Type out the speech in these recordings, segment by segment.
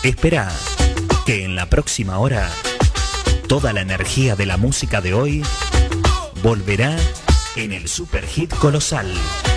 Espera, que en la próxima hora toda la energía de la música de hoy volverá en el Super Hit Colosal.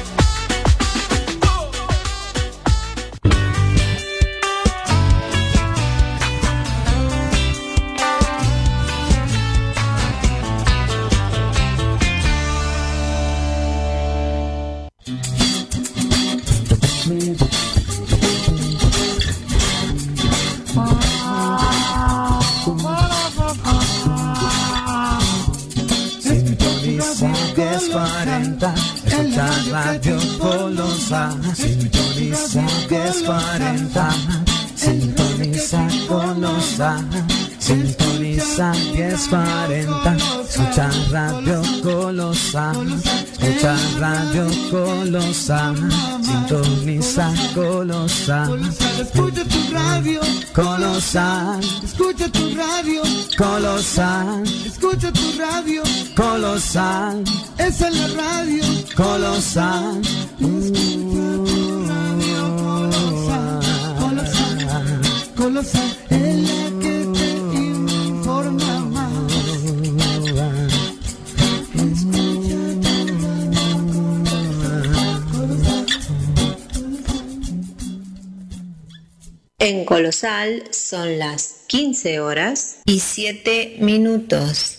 Escucha Radio Colosal, sintoniza 1040, sintoniza Colosal, sintoniza 1040, escucha Radio Colosal, escucha Radio Colosal, sintoniza Colosal, escucha tu radio Colosal, escucha tu radio Colosal, escucha tu radio Colosal, esa es la radio Colosal. Colosal es la que te informa más. En Colosal son las 15:07.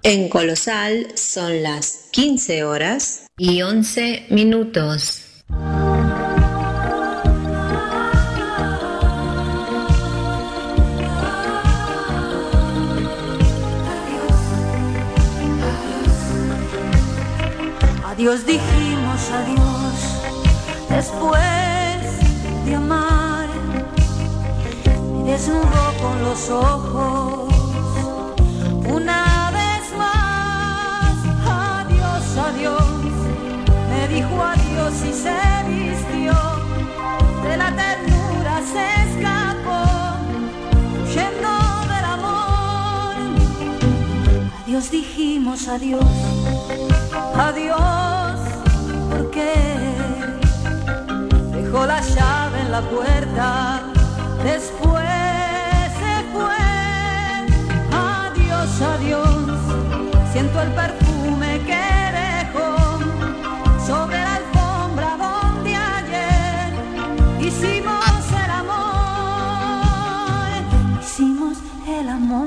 En Colosal son las 15 horas y 11 minutos. Adiós dijimos adiós después de amar. Me desnudó con los ojos una vez más. Adiós, adiós, me dijo adiós y se vistió. De la ternura se escapó, huyendo del amor. Adiós dijimos adiós, adiós, porque dejó la llave en la puerta. Después se fue. Adiós, adiós, siento el perfume que dejó sobre la alfombra donde ayer hicimos el amor. Hicimos el amor.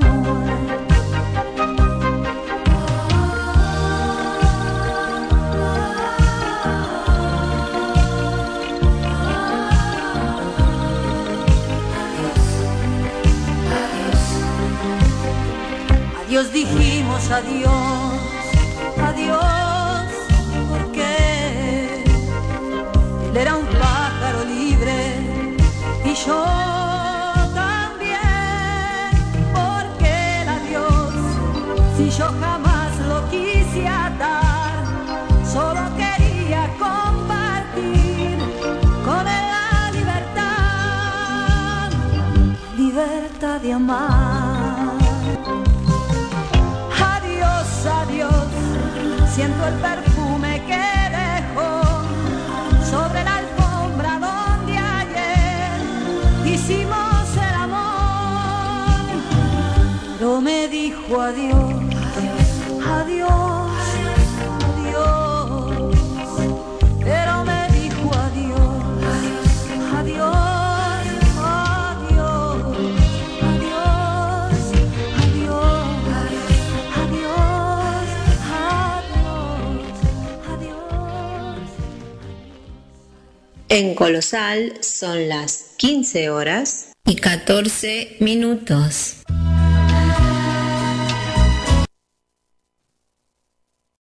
Adiós dijimos adiós, adiós, porque él era un pájaro libre y yo también, porque el adiós, si yo jamás lo quise atar, solo quería compartir con él la libertad, libertad de amar. Adiós, siento el perfume que dejó sobre la alfombra donde ayer hicimos el amor. Pero me dijo adiós, adiós, adiós. Pero me dijo adiós, adiós. En Colosal son las 15 horas y 14 minutos.